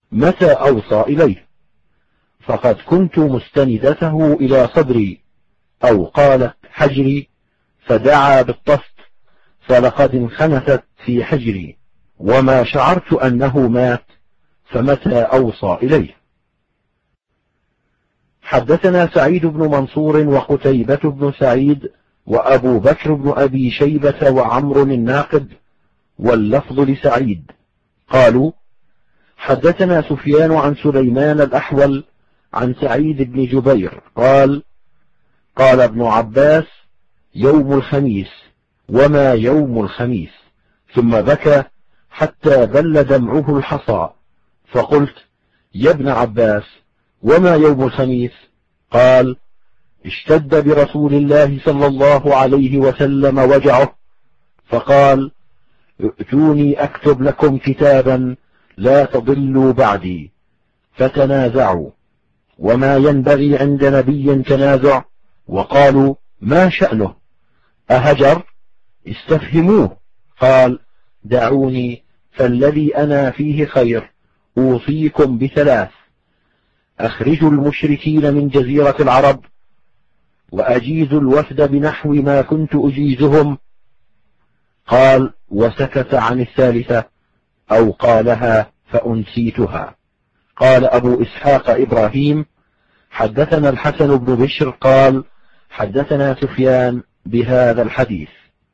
متى أوصى إليه؟ فقد كنت مستندته إلى صدري، أو قالت حجري، فدعا بالطست، فلقد انخنثت في حجري، وما شعرت أنه مات، فمتى أوصى إليه؟ حدثنا سعيد بن منصور وقتيبة بن سعيد وأبو بكر بن أبي شيبة وعمر الناقد، واللفظ لسعيد، قالوا: حدثنا سفيان عن سليمان الأحول عن سعيد بن جبير قال: قال ابن عباس: يوم الخميس، وما يوم الخميس، ثم بكى حتى بل دمعه الحصى، فقلت: يا ابن عباس، وما يوم الخميس؟ قال: اشتد برسول الله صلى الله عليه وسلم وجعه، فقال: ائتوني أكتب لكم كتابا لا تضلوا بعدي، فتنازعوا، وما ينبغي عند نبي تنازع، وقالوا: ما شأنه؟ أهجر؟ استفهموه. قال: دعوني، فالذي أنا فيه خير، أوصيكم بثلاث: أخرجوا المشركين من جزيرة العرب، وأجيزوا الوفد بنحو ما كنت أجيزهم. قال: وسكت عن الثالثة، أو قالها فأنسيتها. قال أبو إسحاق إبراهيم: حدثنا الحسن بن بشر قال: حدثنا سفيان بهذا الحديث.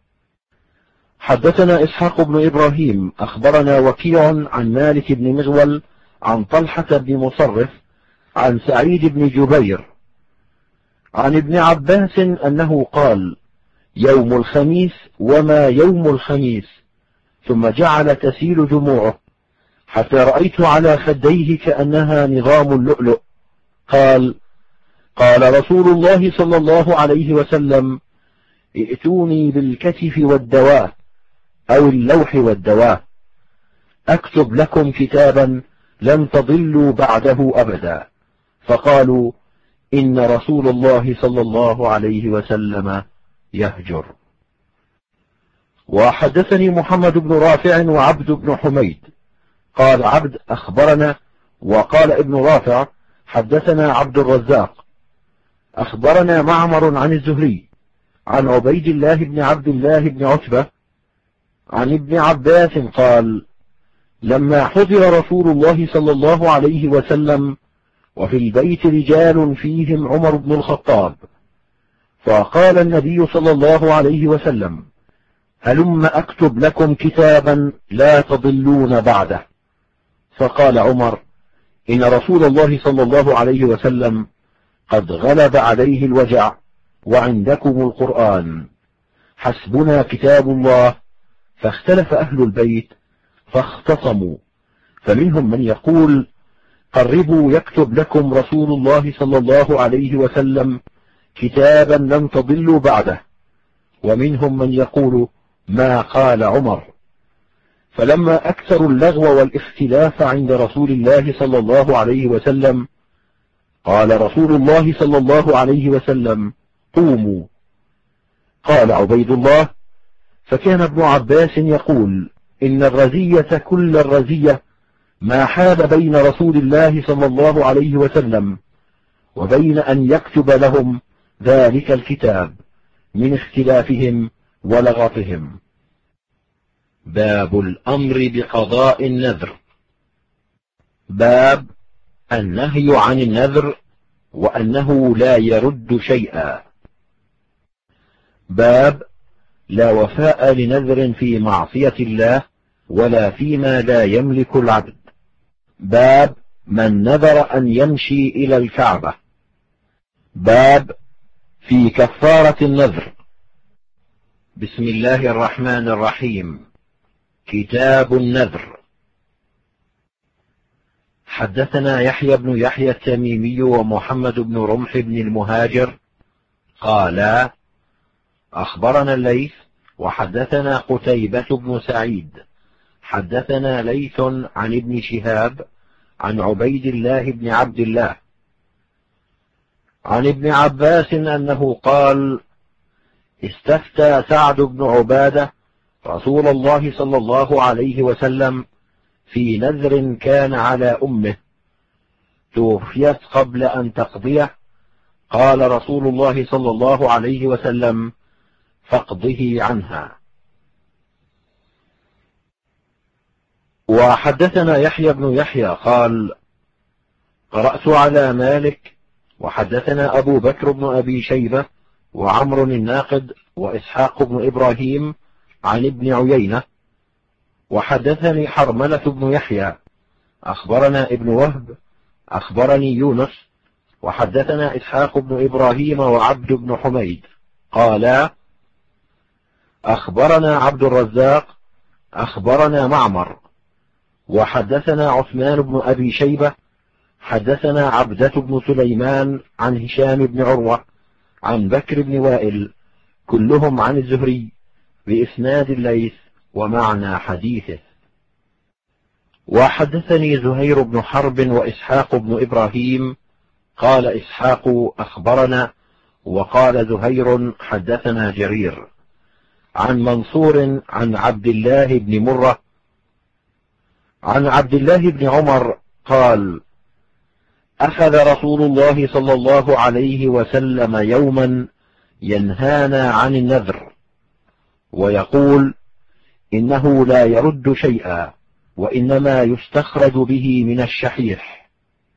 حدثنا إسحاق بن إبراهيم أخبرنا وكيع عن مالك بن مغول عن طلحة بن مصرف عن سعيد بن جبير عن ابن عباس أنه قال: يوم الخميس، وما يوم الخميس، ثم جعل تسيل دموعه حتى رأيت على خديه كأنها نظام اللؤلؤ. قال: قال رسول الله صلى الله عليه وسلم: ائتوني بالكتف والدواء، أو اللوح والدواء، أكتب لكم كتابا لن تضلوا بعده أبدا. فقالوا: إن رسول الله صلى الله عليه وسلم يهجر. وحدثني محمد بن رافع وعبد بن حميد قال عبد: أخبرنا، وقال ابن رافع: حدثنا عبد الرزاق أخبرنا معمر عن الزهري عن عبيد الله بن عبد الله بن عتبة عن ابن عباس قال: لما حضر رسول الله صلى الله عليه وسلم وفي البيت رجال فيهم عمر بن الخطاب، فقال النبي صلى الله عليه وسلم: هلم أكتب لكم كتابا لا تضلون بعده. فقال عمر: إن رسول الله صلى الله عليه وسلم قد غلب عليه الوجع، وعندكم القرآن، حسبنا كتاب الله. فاختلف أهل البيت فاختصموا، فمنهم من يقول: قربوا يكتب لكم رسول الله صلى الله عليه وسلم كتابا لن تضلوا بعده، ومنهم من يقول ما قال عمر. فلما أكثروا اللغو والاختلاف عند رسول الله صلى الله عليه وسلم، قال رسول الله صلى الله عليه وسلم: قوموا. قال عبيد الله: فكان ابن عباس يقول: إن الرزية كل الرزية ما حال بين رسول الله صلى الله عليه وسلم وبين أن يكتب لهم ذلك الكتاب من اختلافهم ولغطهم. باب الأمر بقضاء النذر. باب النهي عن النذر وأنه لا يرد شيئا. باب لا وفاء لنذر في معصية الله ولا فيما لا يملك العبد. باب من نذر أن يمشي إلى الكعبة. باب في كفارة النذر. بسم الله الرحمن الرحيم. كتاب النذر. حدثنا يحيى بن يحيى التميمي ومحمد بن رمح بن المهاجر قالا: أخبرنا الليث وحدثنا قتيبة بن سعيد حدثنا ليث عن ابن شهاب عن عبيد الله بن عبد الله عن ابن عباس أنه قال: استفتى سعد بن عبادة رسول الله صلى الله عليه وسلم في نذر كان على أمه توفيت قبل أن تقضيه، قال رسول الله صلى الله عليه وسلم: فاقضه عنها. وحدثنا يحيى بن يحيى قال: قرأت على مالك، وحدثنا أبو بكر بن أبي شيبة وعمر الناقد وإسحاق بن إبراهيم عن ابن عيينة، وحدثني حرملة بن يحيى أخبرنا ابن وهب أخبرني يونس، وحدثنا إسحاق بن إبراهيم وعبد بن حميد قالا: أخبرنا عبد الرزاق أخبرنا معمر، وحدثنا عثمان بن أبي شيبة حدثنا عبدة بن سليمان عن هشام بن عروة عن بكر بن وائل، كلهم عن الزهري بإسناد الليث ومعنى حديثه. وحدثني زهير بن حرب وإسحاق بن إبراهيم، قال إسحاق أخبرنا، وقال زهير حدثنا جرير عن منصور عن عبد الله بن مرة عن عبد الله بن عمر قال: أخذ رسول الله صلى الله عليه وسلم يوما ينهانا عن النذر، ويقول: إنه لا يرد شيئا، وإنما يستخرج به من الشحيح.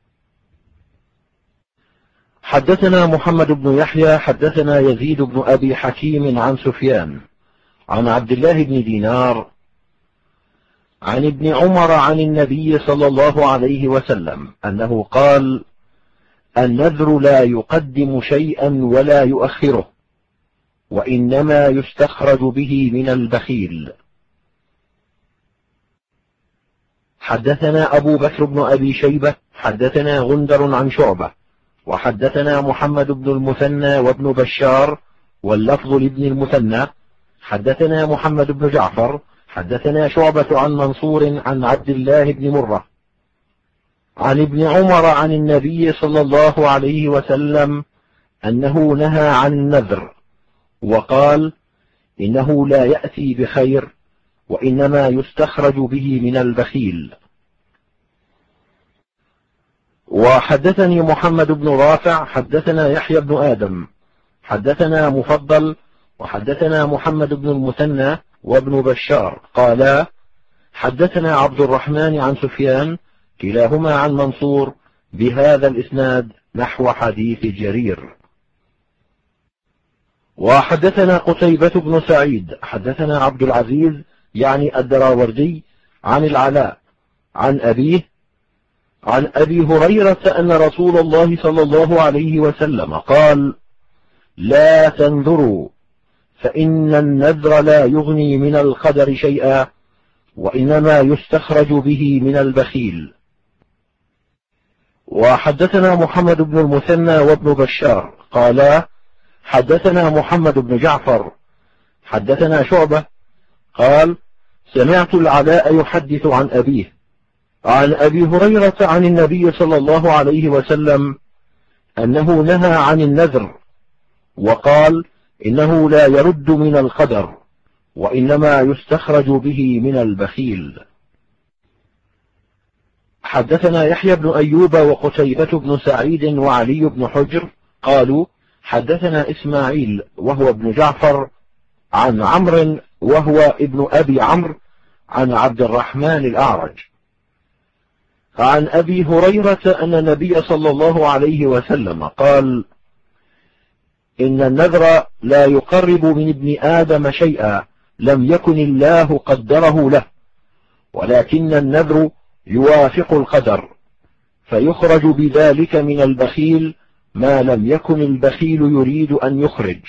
حدثنا محمد بن يحيى حدثنا يزيد بن أبي حكيم عن سفيان عن عبد الله بن دينار عن ابن عمر عن النبي صلى الله عليه وسلم أنه قال: النذر لا يقدم شيئا ولا يؤخره، وإنما يستخرج به من البخيل. حدثنا أبو بكر بن أبي شيبة حدثنا غندر عن شعبة، وحدثنا محمد بن المثنى وابن بشار واللفظ لابن المثنى، حدثنا محمد بن جعفر حدثنا شعبة عن منصور عن عبد الله بن مرة عن ابن عمر عن النبي صلى الله عليه وسلم أنه نهى عن النذر، وقال: إنه لا يأتي بخير، وإنما يستخرج به من البخيل. وحدثني محمد بن رافع حدثنا يحيى بن آدم حدثنا مفضل، وحدثنا محمد بن المثنى وابن بشار قالا: حدثنا عبد الرحمن عن سفيان، كلاهما عن منصور بهذا الإسناد نحو حديث جرير. وحدثنا قتيبة بن سعيد حدثنا عبد العزيز يعني الدراوردي عن العلاء عن أبيه عن أبي هريرة أن رسول الله صلى الله عليه وسلم قال: لا تنذروا، فإن النذر لا يغني من القدر شيئا، وإنما يستخرج به من البخيل. وحدثنا محمد بن المثنى وابن بشار قالا: حدثنا محمد بن جعفر حدثنا شعبة قال: سمعت العلاء يحدث عن أبيه عن أبي هريرة عن النبي صلى الله عليه وسلم أنه نهى عن النذر، وقال: إنه لا يرد من القدر، وإنما يستخرج به من البخيل. حدثنا يحيى بن أيوب وقتيبة بن سعيد وعلي بن حجر قالوا: حدثنا إسماعيل وهو ابن جعفر عن عمرو وهو ابن أبي عمرو عن عبد الرحمن الأعرج عن أبي هريرة أن النبي صلى الله عليه وسلم قال: إن النذر لا يقرب من ابن آدم شيئا لم يكن الله قدره له، ولكن النذر يوافق القدر، فيخرج بذلك من البخيل ما لم يكن البخيل يريد أن يخرج.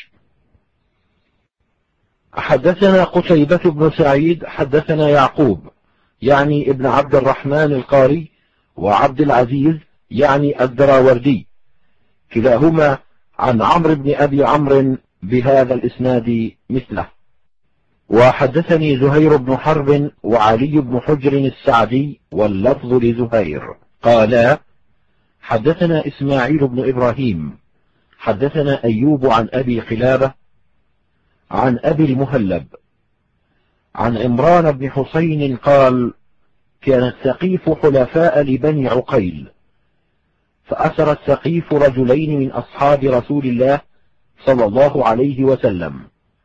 حدثنا قتيبة بن سعيد حدثنا يعقوب يعني ابن عبد الرحمن القاري وعبد العزيز يعني الدراوردي، كلاهما عن عمرو بن أبي عمرو بهذا الإسناد مثله. وحدثني زهير بن حرب وعلي بن حجر السعدي واللفظ لزهير قالا: حدثنا إسماعيل بن إبراهيم حدثنا أيوب عن أبي قلابة عن أبي المهلب عن عمران بن حسين قال: كانت ثقيف حلفاء لبني عقيل، فأسر الثقيف رجلين من أصحاب رسول الله صلى الله عليه وسلم،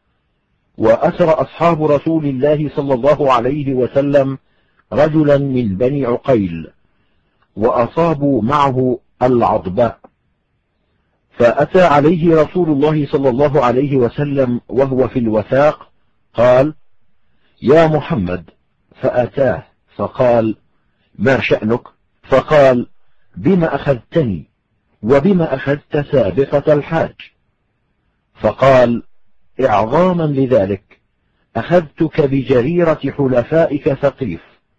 وأسر أصحاب رسول الله صلى الله عليه وسلم رجلا من بني عقيل، وأصابوا معه العضباء. فأتى عليه رسول الله صلى الله عليه وسلم وهو في الوثاق، قال: يا محمد. فأتاه فقال: ما شأنك؟ فقال: بما أخذتني وبما أخذت سابقة الحاج؟ فقال: إعظاما لذلك أخذتك بجريرة حلفائك ثقيف.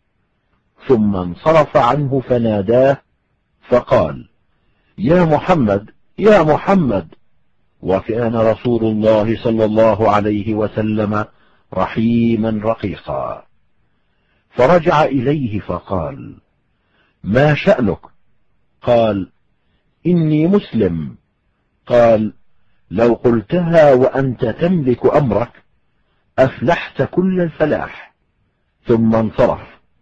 ثم انصرف عنه فناداه فقال: يا محمد يا محمد. وكان رسول الله صلى الله عليه وسلم رحيما رقيقا، فرجع إليه فقال: ما شأنك؟ قال: إني مسلم. قال: لو قلتها وأنت تملك أمرك أفلحت كل الفلاح. ثم انصرف،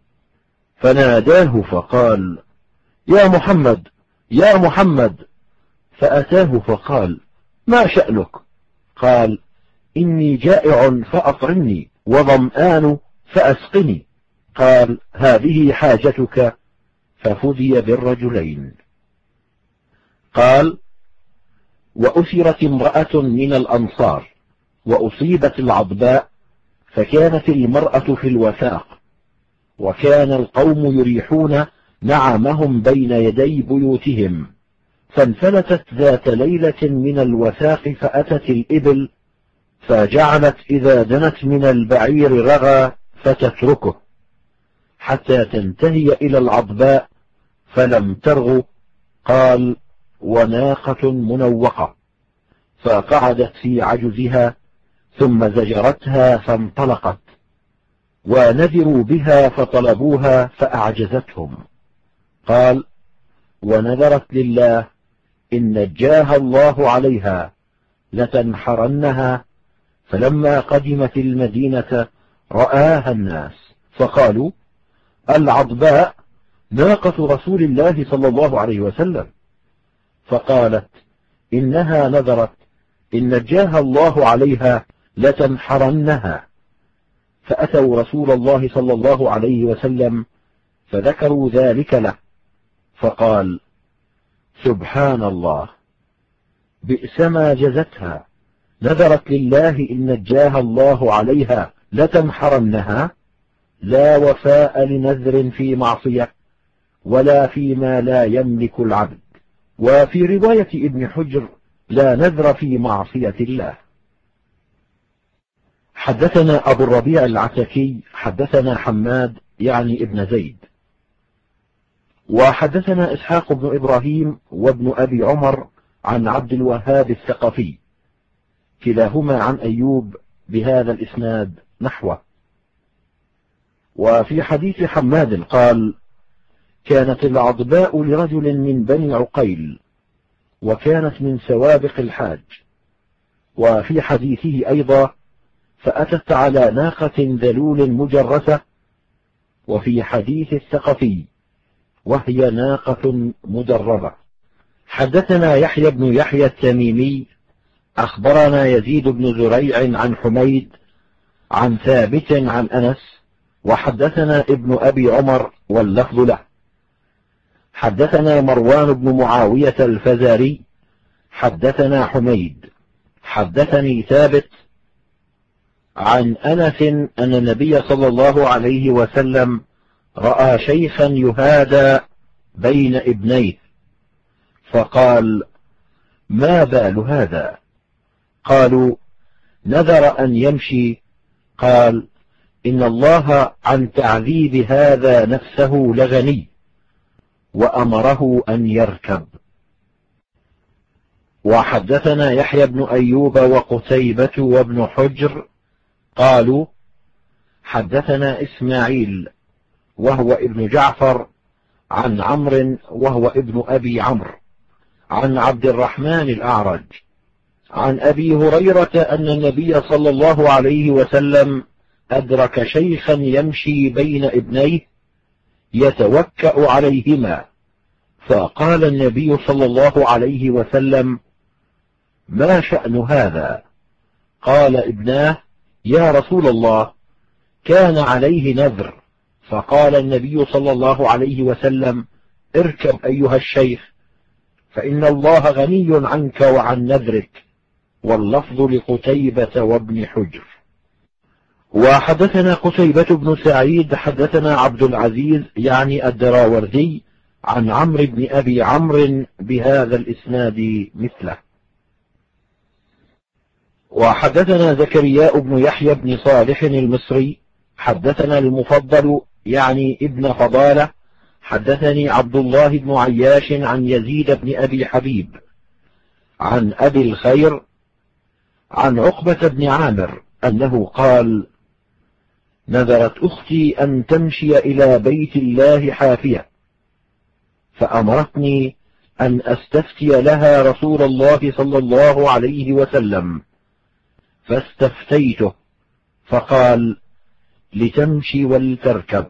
فناداه فقال: يا محمد يا محمد. فأتاه فقال: ما شأنك؟ قال: إني جائع فأطعمني، وظمآن فأسقني. قال: هذه حاجتك. ففدي بالرجلين. قال: وأسرت امرأة من الأنصار وأصيبت العضباء، فكانت المرأة في الوثاق، وكان القوم يريحون نعمهم بين يدي بيوتهم، فانفلتت ذات ليلة من الوثاق فأتت الإبل، فجعلت إذا دنت من البعير رغى فتتركه حتى تنتهي إلى العضباء، فلم ترغ. قال: وناقة منوقة، فقعدت في عجزها ثم زجرتها فانطلقت، ونذروا بها فطلبوها فأعجزتهم. قال: ونذرت لله إن نجاها الله عليها لتنحرنها. فلما قدمت المدينة رآها الناس فقالوا: العضباء ناقة رسول الله صلى الله عليه وسلم. فقالت: إنها نذرت إن نجاها الله عليها لتنحرنها. فأتوا رسول الله صلى الله عليه وسلم فذكروا ذلك له، فقال: سبحان الله، بئس ما جزتها، نذرت لله إن نجاها الله عليها لتنحرنها. لا وفاء لنذر في معصية ولا فيما لا يملك العبد. وفي رواية ابن حجر: لا نذر في معصية الله. حدثنا أبو الربيع العتكي حدثنا حماد يعني ابن زيد، وحدثنا إسحاق بن إبراهيم وابن أبي عمر عن عبد الوهاب الثقفي، كلاهما عن أيوب بهذا الإسناد نحوه. وفي حديث حماد قال: كانت العضباء لرجل من بني عقيل، وكانت من سوابق الحاج. وفي حديثه أيضا: فأتت على ناقة ذلول مجرسة. وفي حديث الثقفي: وهي ناقة مدربة. حدثنا يحيى بن يحيى التميمي أخبرنا يزيد بن زريع عن حميد عن ثابت عن أنس، وحدثنا ابن أبي عمر واللفظ له. حدثنا مروان بن معاوية الفزاري حدثنا حميد حدثني ثابت عن أنس أن النبي صلى الله عليه وسلم رأى شيخا يهادى بين ابنيه، فقال: ما بال هذا؟ قالوا: نذر أن يمشي. قال: إن الله عن تعذيب هذا نفسه لغني، وأمره أن يركب. وحدثنا يحيى بن أيوب وقتيبة وابن حجر قالوا: حدثنا إسماعيل وهو ابن جعفر عن عمرو وهو ابن أبي عمرو عن عبد الرحمن الأعرج عن أبي هريرة أن النبي صلى الله عليه وسلم أدرك شيخا يمشي بين ابنيه، يتوكأ عليهما. فقال النبي صلى الله عليه وسلم: ما شأن هذا؟ قال ابناه: يا رسول الله، كان عليه نذر. فقال النبي صلى الله عليه وسلم: اركب أيها الشيخ، فإن الله غني عنك وعن نذرك. واللفظ لقتيبة وابن حجر. وحدثنا قتيبة بن سعيد حدثنا عبد العزيز يعني الدراوردي عن عمرو بن أبي عمرو بهذا الإسناد مثله. وحدثنا زكريا بن يحيى بن صالح المصري حدثنا المفضل يعني ابن فضالة حدثني عبد الله بن عياش عن يزيد بن أبي حبيب عن أبي الخير عن عقبة بن عامر أنه قال: نذرت أختي أن تمشي إلى بيت الله حافية، فأمرتني أن أستفتي لها رسول الله صلى الله عليه وسلم، فاستفتيته فقال: لتمشي ولتركب.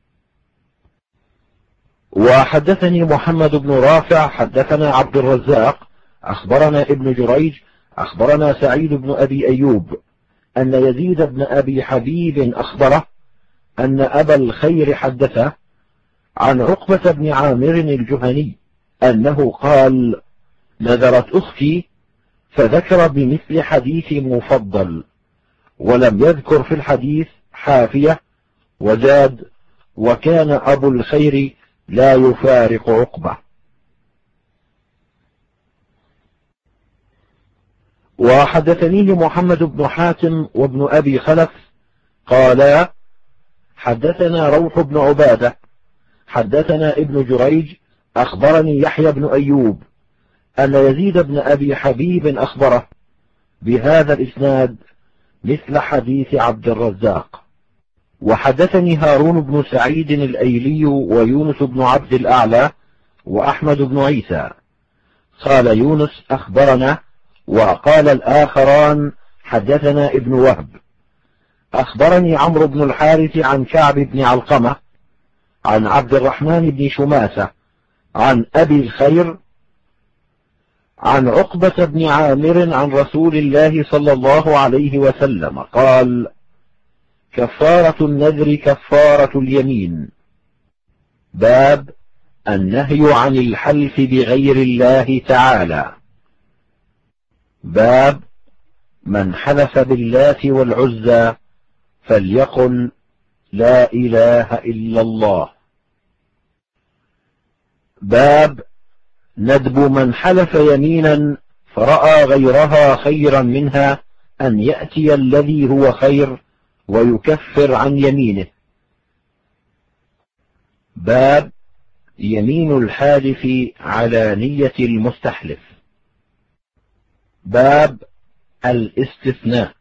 وحدثني محمد بن رافع حدثنا عبد الرزاق أخبرنا ابن جريج أخبرنا سعيد بن أبي أيوب أن يزيد بن أبي حبيب أخبره أن أبا الخير حدثه عن عقبة بن عامر الجهني أنه قال: نذرت أختي، فذكر بمثل حديث مفضل، ولم يذكر في الحديث حافية، وزاد: وكان أبو الخير لا يفارق عقبة. وحدثنيه محمد بن حاتم وابن أبي خلف قالا: حدثنا روح بن عبادة حدثنا ابن جريج أخبرني يحيى بن أيوب أن يزيد بن أبي حبيب أخبره بهذا الإسناد مثل حديث عبد الرزاق. وحدثني هارون بن سعيد الأيلي ويونس بن عبد الأعلى وأحمد بن عيسى قال يونس أخبرنا، وقال الآخران حدثنا ابن وهب أخبرني عمرو بن الحارث عن كعب بن علقمة عن عبد الرحمن بن شماسة عن أبي الخير عن عقبة بن عامر عن رسول الله صلى الله عليه وسلم قال: كفارة النذر كفارة اليمين. باب النهي عن الحلف بغير الله تعالى. باب من حلف باللات والعزى فليقل لا إله إلا الله. باب ندب من حلف يمينا فرأى غيرها خيرا منها أن يأتي الذي هو خير ويكفر عن يمينه. باب يمين الحالف على نية المستحلف. باب الاستثناء.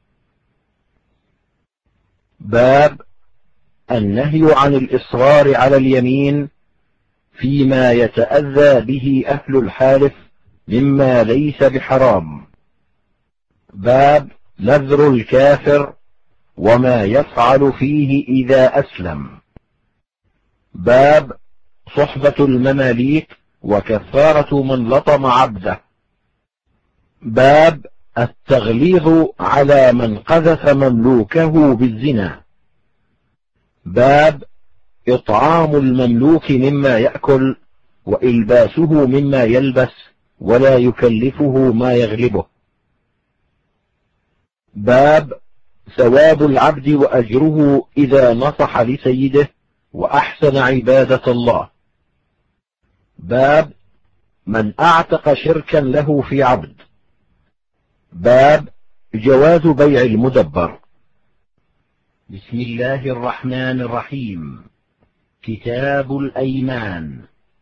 باب النهي عن الإصرار على اليمين فيما يتأذى به أهل الحالف مما ليس بحرام. باب نذر الكافر وما يفعل فيه إذا أسلم. باب صحبة المماليك وكفارة من لطم عبده. باب التغليظ على من قذف مملوكه بالزنا. باب إطعام المملوك مما يأكل وإلباسه مما يلبس ولا يكلفه ما يغلبه. باب ثواب العبد وأجره إذا نصح لسيده وأحسن عبادة الله. باب من أعتق شركا له في عبد. باب جواز بيع المدبر. بسم الله الرحمن الرحيم. كتاب الأيمان.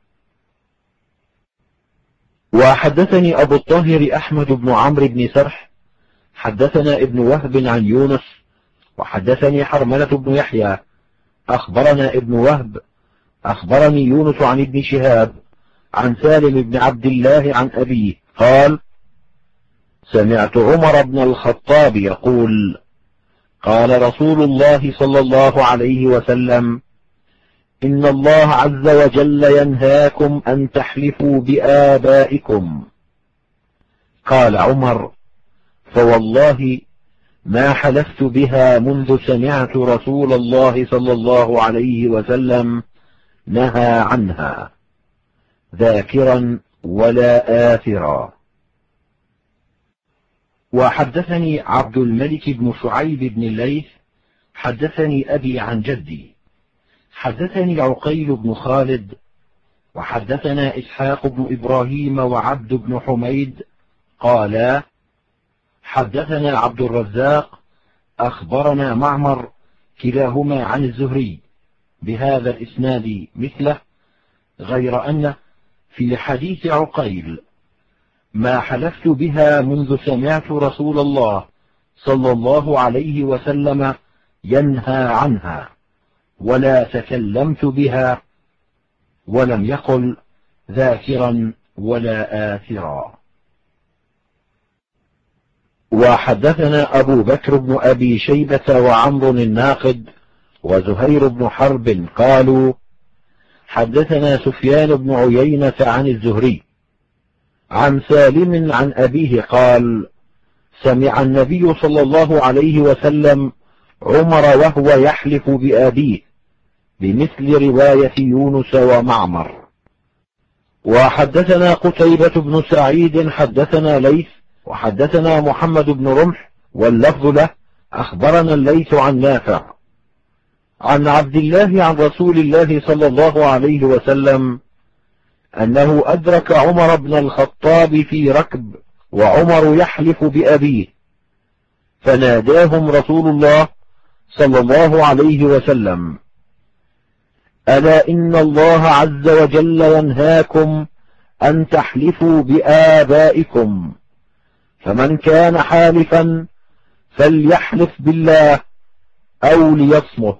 وحدثني أبو الطاهر أحمد بن عمرو بن سرح حدثنا ابن وهب عن يونس وحدثني حرملة بن يحيى أخبرنا ابن وهب أخبرني يونس عن ابن شهاب عن سالم بن عبد الله عن أبيه قال: سمعت عمر بن الخطاب يقول: قال رسول الله صلى الله عليه وسلم: إن الله عز وجل ينهاكم أن تحلفوا بآبائكم. قال عمر: فوالله ما حلفت بها منذ سمعت رسول الله صلى الله عليه وسلم نهى عنها، ذاكرا ولا آثرا. وحدثني عبد الملك بن شعيب بن الليث حدثني أبي عن جدي حدثني عقيل بن خالد وحدثنا إسحاق بن إبراهيم وعبد بن حميد قالا: حدثنا عبد الرزاق أخبرنا معمر كلاهما عن الزهري بهذا الإسناد مثله، غير أن في حديث عقيل: ما حلفت بها منذ سمعت رسول الله صلى الله عليه وسلم ينهى عنها، ولا تكلمت بها، ولم يقل ذاكرا ولا آثرا. وحدثنا أبو بكر بن أبي شيبة وعمر الناقد وزهير بن حرب قالوا: حدثنا سفيان بن عيينة عن الزهري عن سالم عن أبيه قال: سمع النبي صلى الله عليه وسلم عمر وهو يحلف بأبيه بمثل رواية يونس ومعمر. وحدثنا قتيبة بن سعيد حدثنا ليث وحدثنا محمد بن رمح واللفظ له أخبرنا الليث عن نافع عن عبد الله عن رسول الله صلى الله عليه وسلم أنه أدرك عمر بن الخطاب في ركب وعمر يحلف بأبيه، فناداهم رسول الله صلى الله عليه وسلم: ألا إن الله عز وجل ينهاكم أن تحلفوا بآبائكم، فمن كان حالفا فليحلف بالله أو ليصمت.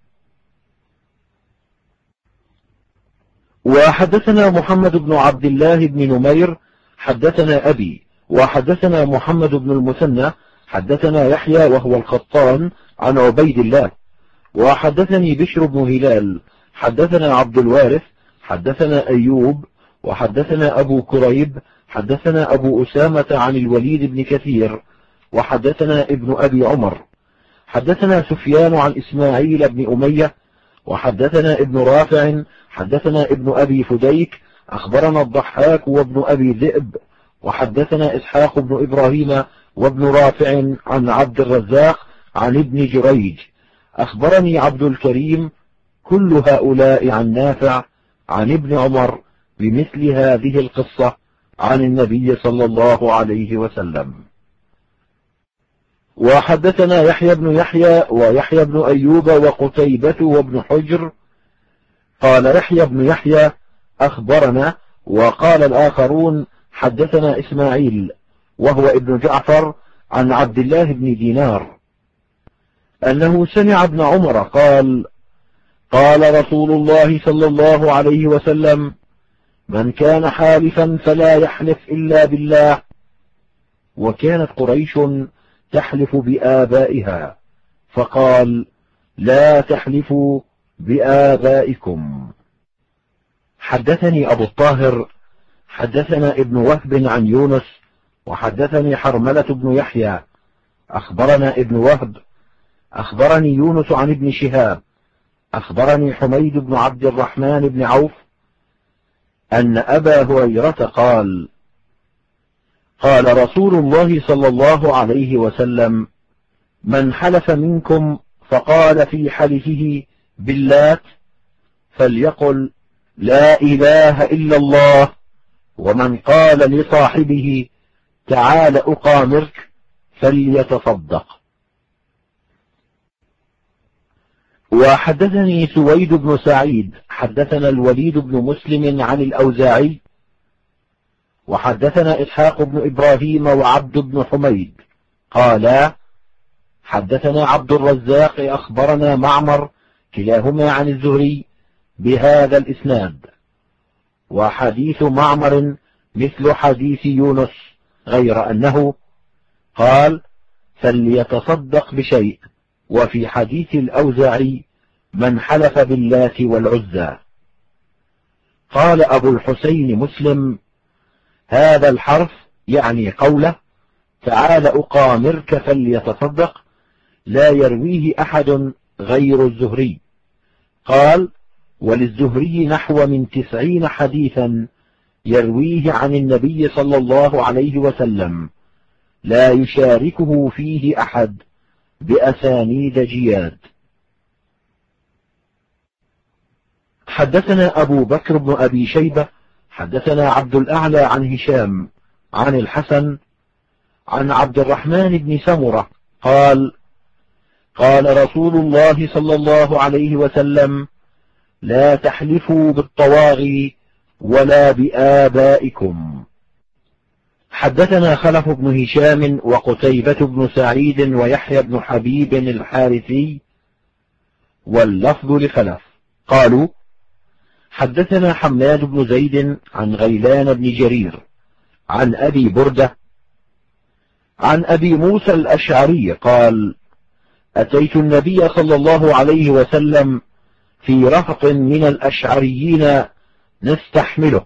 وحدثنا محمد بن عبد الله بن نمير حدثنا أبي وحدثنا محمد بن المثنى حدثنا يحيى وهو القطان عن عبيد الله وحدثني بشر بن هلال حدثنا عبد الوارث حدثنا أيوب وحدثنا أبو كريب حدثنا أبو أسامة عن الوليد بن كثير وحدثنا ابن أبي عمر حدثنا سفيان عن إسماعيل بن أمية وحدثنا ابن رافع حدثنا ابن أبي فديك أخبرنا الضحاك وابن أبي ذئب وحدثنا إسحاق بن إبراهيم وابن رافع عن عبد الرزاق عن ابن جريج أخبرني عبد الكريم، كل هؤلاء عن نافع عن ابن عمر بمثل هذه القصة عن النبي صلى الله عليه وسلم. وحدثنا يحيى بن يحيى ويحيى بن أيوب وقتيبة وابن حجر. قال يحيى بن يحيى أخبرنا، وقال الآخرون حدثنا إسماعيل وهو ابن جعفر عن عبد الله بن دينار أنه سمع ابن عمر قال: قال رسول الله صلى الله عليه وسلم: من كان حالفا فلا يحلف إلا بالله. وكانت قريش تحلف بآبائها، فقال: لا تحلفوا بآبائكم. حدثني أبو الطاهر حدثنا ابن وهب عن يونس وحدثني حرملة بن يحيى أخبرنا ابن وهب أخبرني يونس عن ابن شهاب أخبرني حميد بن عبد الرحمن بن عوف أن أبا هريرة قال: قال رسول الله صلى الله عليه وسلم: من حلف منكم فقال في حلفه باللات فليقل لا إله إلا الله، ومن قال لصاحبه تعال أقامرك فليتصدق. وحدثني سويد بن سعيد حدثنا الوليد بن مسلم عن الأوزاعي وحدثنا إسحاق بن إبراهيم وعبد بن حميد قالا: حدثنا عبد الرزاق أخبرنا معمر كلاهما عن الزهري بهذا الإسناد. وحديث معمر مثل حديث يونس، غير أنه قال: فليتصدق بشيء، وفي حديث الأوزاعي من حلف باللات والعزى. قال أبو الحسين مسلم: هذا الحرف يعني قوله: تعال أقامرك فليتصدق، لا يرويه أحد غير الزهري. قال: وللزهري نحو من 90 حديثا يرويه عن النبي صلى الله عليه وسلم، لا يشاركه فيه أحد، بأسانيد جياد. حدثنا أبو بكر بن أبي شيبة حدثنا عبد الأعلى عن هشام عن الحسن عن عبد الرحمن بن سمرة قال: قال رسول الله صلى الله عليه وسلم: لا تحلفوا بالطواغي ولا بآبائكم. حدثنا خلف بن هشام وقتيبة بن سعيد ويحيى بن حبيب الحارثي، واللفظ لخلف، قالوا: حدثنا حماد بن زيد عن غيلان بن جرير عن أبي بردة عن أبي موسى الأشعري قال: أتيت النبي صلى الله عليه وسلم في رهط من الأشعريين نستحمله،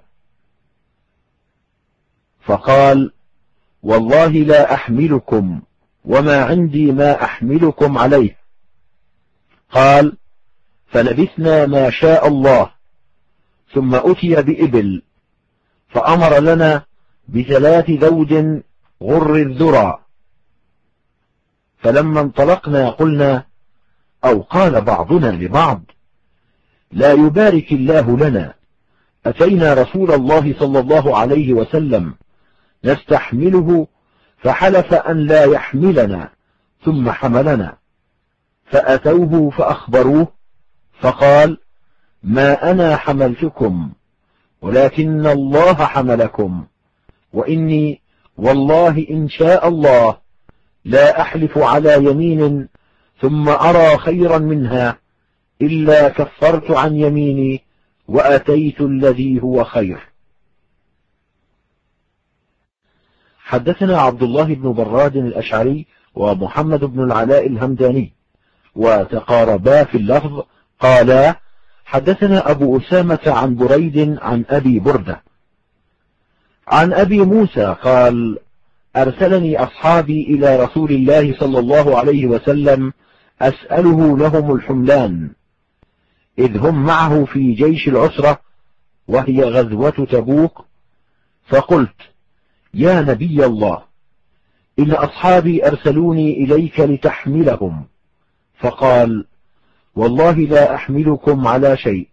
فقال: والله لا أحملكم، وما عندي ما أحملكم عليه. قال: فلبثنا ما شاء الله، ثم أتي بإبل، فأمر لنا ب3 ذود غر الذرى. فلما انطلقنا قلنا، أو قال بعضنا لبعض: لا يبارك الله لنا، أتينا رسول الله صلى الله عليه وسلم نستحمله فحلف أن لا يحملنا، ثم حملنا. فأتوه فأخبروه، فقال: ما أنا حملتكم، ولكن الله حملكم، وإني والله إن شاء الله لا أحلف على يمين ثم أرى خيرا منها إلا كفرت عن يميني وأتيت الذي هو خير. حدثنا عبد الله بن براد الأشعري ومحمد بن العلاء الهمداني وتقاربا في اللفظ، قالا: حدثنا أبو أسامة عن بريد عن أبي بردة عن أبي موسى قال: أرسلني أصحابي إلى رسول الله صلى الله عليه وسلم أسأله لهم الحملان، إذ هم معه في جيش العسرة وهي غزوة تبوك. فقلت: يا نبي الله، إن أصحابي أرسلوني إليك لتحملهم. فقال: والله لا أحملكم على شيء.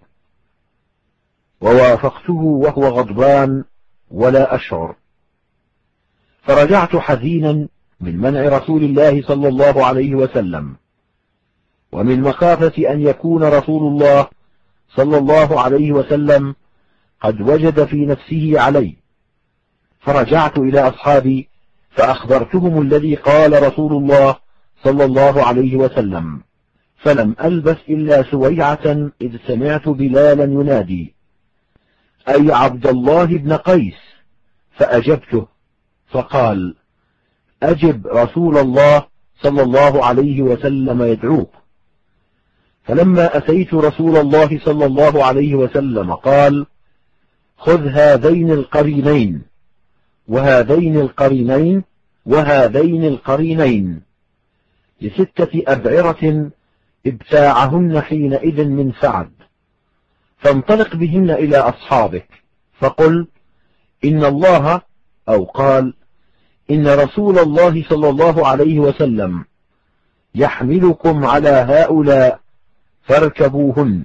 ووافقته وهو غضبان ولا أشعر، فرجعت حزينا من منع رسول الله صلى الله عليه وسلم، ومن مخافة أن يكون رسول الله صلى الله عليه وسلم قد وجد في نفسه علي. فرجعت إلى أصحابي فأخبرتهم الذي قال رسول الله صلى الله عليه وسلم، فلم ألبث إلا سويعة إذ سمعت بلالا ينادي: أي عبد الله بن قيس؟ فأجبته، فقال: أجب، رسول الله صلى الله عليه وسلم يدعوك. فلما أتيت رسول الله صلى الله عليه وسلم قال: خذ هذين القرينين وهذين القرينين وهذين القرينين ل6 أبعرة ابتاعهن حينئذ من سعد، فانطلق بهن إلى أصحابك، فقل: إن الله، أو قال: إن رسول الله صلى الله عليه وسلم يحملكم على هؤلاء فاركبوهن.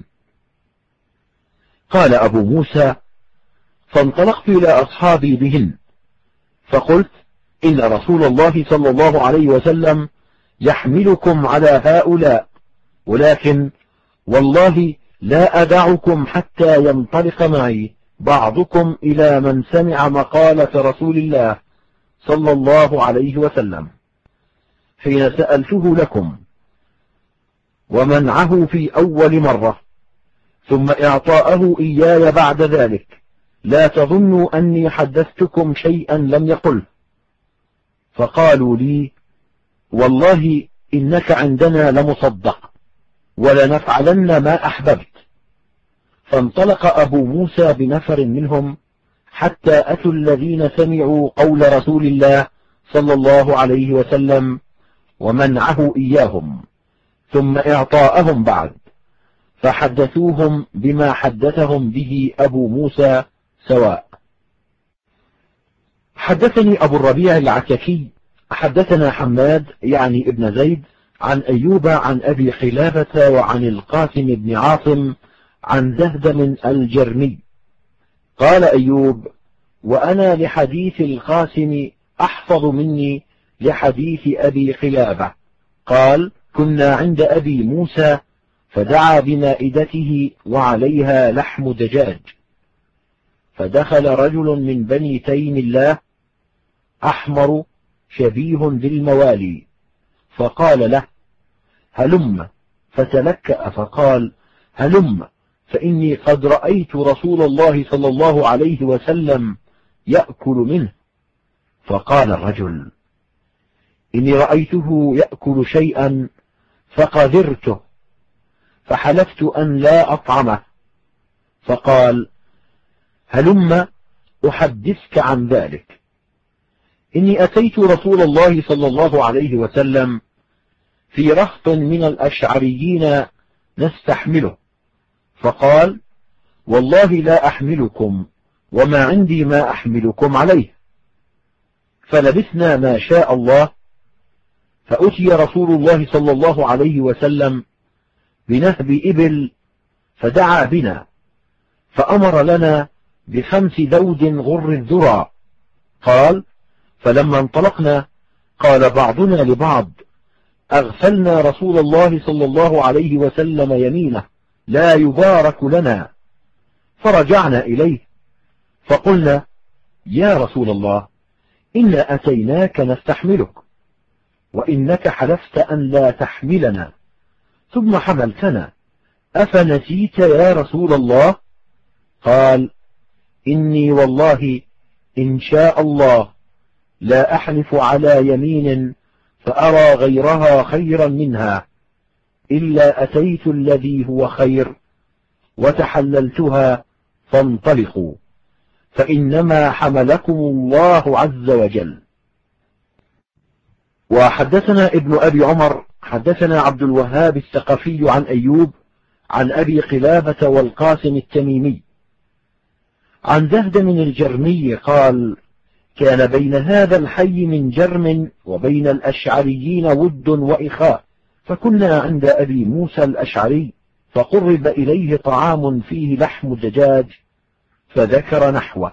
قال أبو موسى: فانطلقت إلى أصحابي بهن، فقلت: إن رسول الله صلى الله عليه وسلم يحملكم على هؤلاء، ولكن والله لا أدعكم حتى ينطلق معي بعضكم إلى من سمع مقالة رسول الله صلى الله عليه وسلم حين سألته لكم، ومنعه في أول مرة، ثم إعطاءه إياي بعد ذلك، لا تظنوا أني حدثتكم شيئا لم يقله. فقالوا لي: والله إنك عندنا لمصدق. ولنفعلن ما أحببت. فانطلق أبو موسى بنفر منهم حتى أتوا الذين سمعوا قول رسول الله صلى الله عليه وسلم ومنعه إياهم، ثم إعطاءهم بعد، فحدثوهم بما حدثهم به أبو موسى سواء. حدثني أبو الربيع العتكي حدثنا حماد يعني ابن زيد عن أيوب عن أبي خلافة وعن القاسم بن عاصم عن زهدم الجرمي قال أيوب: وأنا لحديث القاسم أحفظ مني لحديث أبي خلافة. قال: كنا عند أبي موسى فدعا بمائدته وعليها لحم دجاج، فدخل رجل من بني تيم الله أحمر شبيه بالموالي، فقال له: هلم، فتلكأ فقال: هلم، فإني قد رأيت رسول الله صلى الله عليه وسلم يأكل منه. فقال الرجل: إني رأيته يأكل شيئا فقذرته، فحلفت أن لا أطعمه. فقال: هلم أحدثك عن ذلك. إني أتيت رسول الله صلى الله عليه وسلم في رهط من الأشعريين نستحمله، فقال: والله لا أحملكم، وما عندي ما أحملكم عليه. فلبثنا ما شاء الله، فأتي رسول الله صلى الله عليه وسلم بنهب إبل، فدعا بنا، فأمر لنا ب5 دود غر الذرى. قال: فلما انطلقنا قال بعضنا لبعض: أغفلنا رسول الله صلى الله عليه وسلم يمينه، لا يبارك لنا. فرجعنا إليه فقلنا: يا رسول الله، إنا أتيناك نستحملك، وإنك حلفت أن لا تحملنا، ثم حملتنا، أفنسيت يا رسول الله؟ قال: إني والله إن شاء الله لا أحلف على يمين فأرى غيرها خيرا منها إلا أتيت الذي هو خير وتحللتها، فانطلقوا، فإنما حملكم الله عز وجل. وحدثنا ابن أبي عمر حدثنا عبد الوهاب الثقفي عن أيوب عن أبي قلابة والقاسم التميمي عن زهدم الجرمي قال: كان بين هذا الحي من جرم وبين الأشعريين ود وإخاء، فكنا عند أبي موسى الأشعري، فقرب إليه طعام فيه لحم دجاج، فذكر نحوه.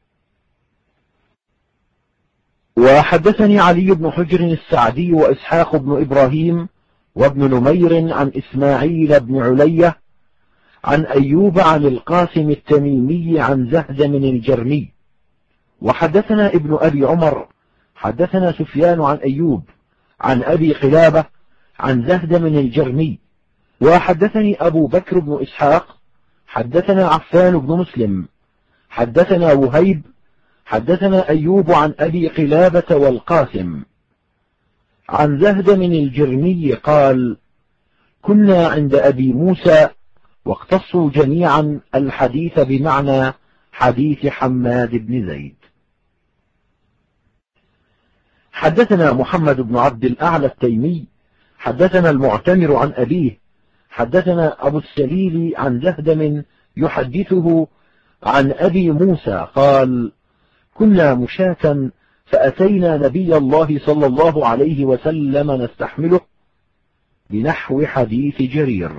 وحدثني علي بن حجر السعدي وإسحاق بن إبراهيم وابن نمير عن إسماعيل بن علية عن أيوب عن القاسم التميمي عن زهدم الجرمي. وحدثنا ابن أبي عمر حدثنا سفيان عن أيوب عن أبي قلابة عن زهدم الجرمي. وحدثني أبو بكر بن إسحاق حدثنا عفان بن مسلم حدثنا وهيب حدثنا أيوب عن أبي قلابة والقاسم عن زهدم الجرمي قال: كنا عند أبي موسى واقتصوا جميعا الحديث بمعنى حديث حماد بن زيد. حدثنا محمد بن عبد الأعلى التيمي حدثنا المعتمر عن أبيه حدثنا أبو السليل عن زهدم يحدثه عن أبي موسى قال: كنا مشاة فأتينا نبي الله صلى الله عليه وسلم نستحمله، بنحو حديث جرير.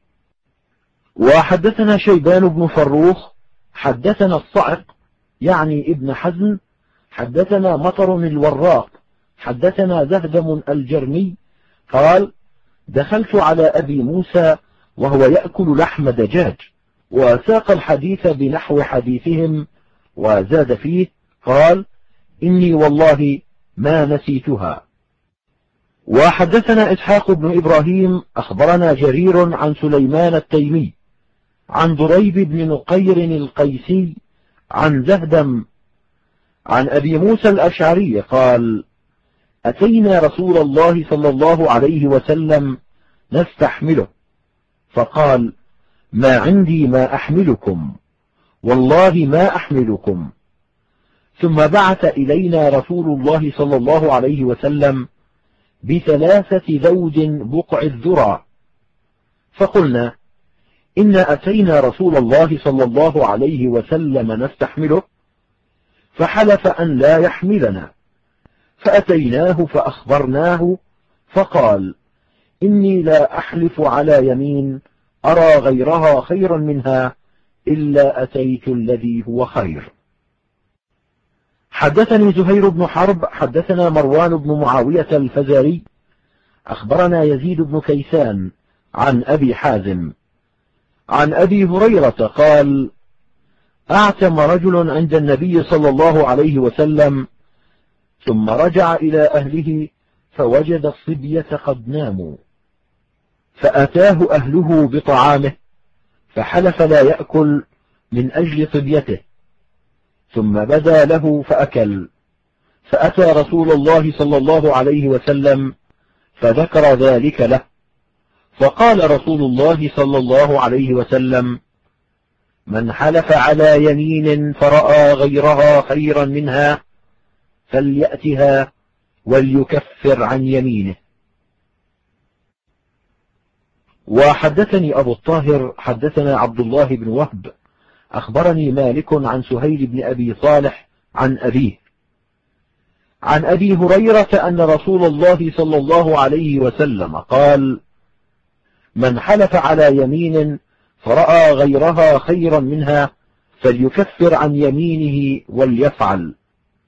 وحدثنا شيبان بن فروخ حدثنا الصعق يعني ابن حزم حدثنا مطر الوراق حدثنا زهدم الجرمي قال: دخلت على أبي موسى وهو يأكل لحم دجاج، وساق الحديث بنحو حديثهم، وزاد فيه قال: إني والله ما نسيتها. وحدثنا إسحاق بن إبراهيم أخبرنا جرير عن سليمان التيمي عن ضريب بن نقير القيسي عن زهدم عن أبي موسى الأشعري قال: أتينا رسول الله صلى الله عليه وسلم نستحمله، فقال: ما عندي ما أحملكم، والله ما أحملكم. ثم بعث إلينا رسول الله صلى الله عليه وسلم ب3 ذود بقع الذرى، فقلنا: إنا أتينا رسول الله صلى الله عليه وسلم نستحمله، فحلف أن لا يحملنا، فأتيناه فأخبرناه، فقال: إني لا أحلف على يمين أرى غيرها خيرا منها إلا أتيت الذي هو خير. حدثني زهير بن حرب حدثنا مروان بن معاوية الفزاري أخبرنا يزيد بن كيسان عن أبي حازم عن أبي هريرة قال: أعتم رجل عند النبي صلى الله عليه وسلم، ثم رجع إلى أهله فوجد الصبية قد ناموا، فأتاه أهله بطعامه، فحلف لا يأكل من أجل صبيته، ثم بدا له فأكل، فأتى رسول الله صلى الله عليه وسلم فذكر ذلك له، فقال رسول الله صلى الله عليه وسلم: من حلف على يمين فرأى غيرها خيرا منها فليأتها وليكفر عن يمينه. وحدثني أبو الطاهر حدثنا عبد الله بن وهب أخبرني مالك عن سهيل بن أبي صالح عن أبيه عن أبي هريرة أن رسول الله صلى الله عليه وسلم قال: من حلف على يمين فرأى غيرها خيرا منها فليكفر عن يمينه وليفعل.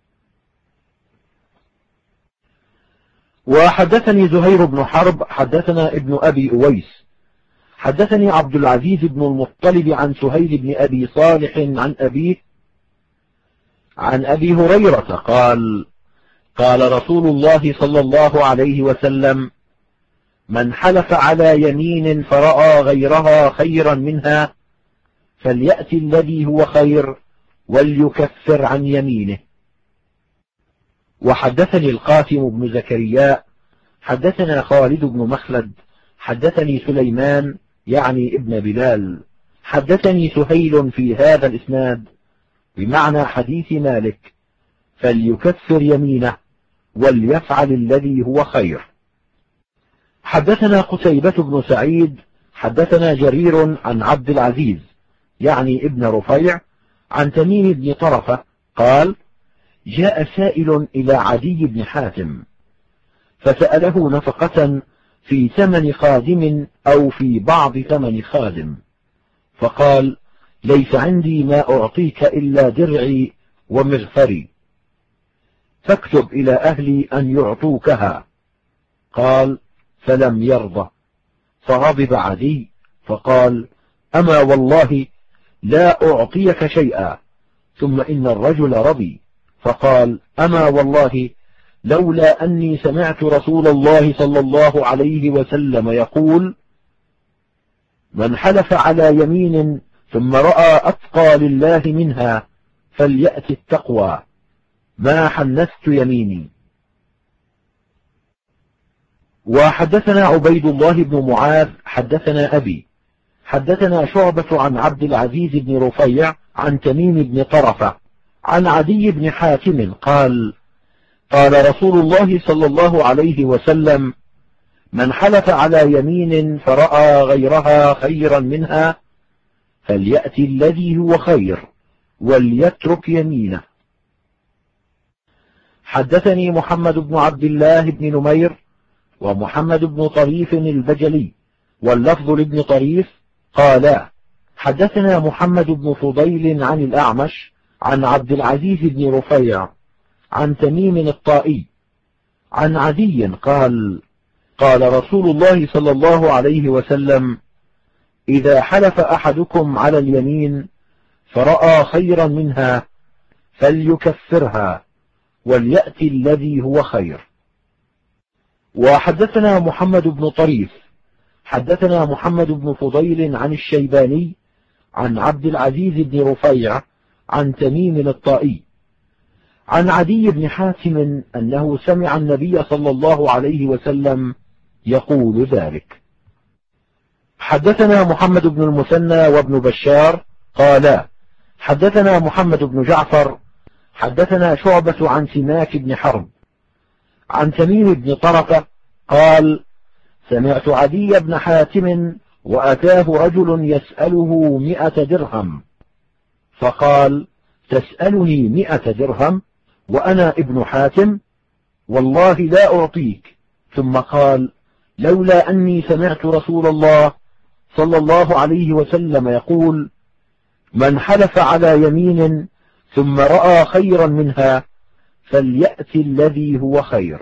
وحدثني زهير بن حرب حدثنا ابن أبي أويس حدثني عبد العزيز بن المطلب عن سهيل بن أبي صالح عن أبيه عن أبي هريرة قال: قال رسول الله صلى الله عليه وسلم: من حلف على يمين فرأى غيرها خيرا منها فليأتي الذي هو خير وليكفر عن يمينه. وحدثني القاسم بن زكريا حدثنا خالد بن مخلد حدثني سليمان يعني ابن بلال حدثني سهيل في هذا الإسناد بمعنى حديث مالك: فليكفر يمينه وليفعل الذي هو خير. حدثنا قتيبة بن سعيد حدثنا جرير عن عبد العزيز يعني ابن رفيع عن تميم بن طرفة قال: جاء سائل إلى عدي بن حاتم فسأله نفقة في ثمن خادم أو في بعض ثمن خادم، فقال: ليس عندي ما أعطيك إلا درعي ومغفري، فاكتب إلى أهلي أن يعطوكها. قال: فلم يرضى، فغضب عدي فقال: أما والله لا أعطيك شيئا. ثم إن الرجل رضي فقال: أما والله لولا أني سمعت رسول الله صلى الله عليه وسلم يقول: من حلف على يمين ثم رأى أتقى لله منها فليأت التقوى، ما حنثت يميني. وحدثنا عبيد الله بن معاذ حدثنا أبي حدثنا شعبة عن عبد العزيز بن رفيع عن تميم بن طرفة عن عدي بن حاتم قال: قال رسول الله صلى الله عليه وسلم: من حلف على يمين فرأى غيرها خيرا منها فليأتي الذي هو خير وليترك يمينه. حدثني محمد بن عبد الله بن نمير ومحمد بن طريف البجلي واللفظ لابن طريف قالا: حدثنا محمد بن فضيل عن الأعمش عن عبد العزيز بن رفيع عن تميم الطائي عن عدي قال: قال رسول الله صلى الله عليه وسلم: إذا حلف أحدكم على اليمين فرأى خيرا منها فليكفرها وليأتي الذي هو خير. وحدثنا محمد بن طريف حدثنا محمد بن فضيل عن الشيباني عن عبد العزيز بن رفيع عن تميم الطائي عن عدي بن حاتم أنه سمع النبي صلى الله عليه وسلم يقول ذلك. حدثنا محمد بن المثنى وابن بشار قالا حدثنا محمد بن جعفر حدثنا شعبة عن سماك بن حرب عن تميم بن طرفة قال سمعت عدي بن حاتم وأتاه رجل يسأله 100 درهم فقال تسألني 100 درهم وأنا ابن حاتم والله لا أعطيك. ثم قال لولا أني سمعت رسول الله صلى الله عليه وسلم يقول من حلف على يمين ثم رأى خيرا منها فليأتي الذي هو خير.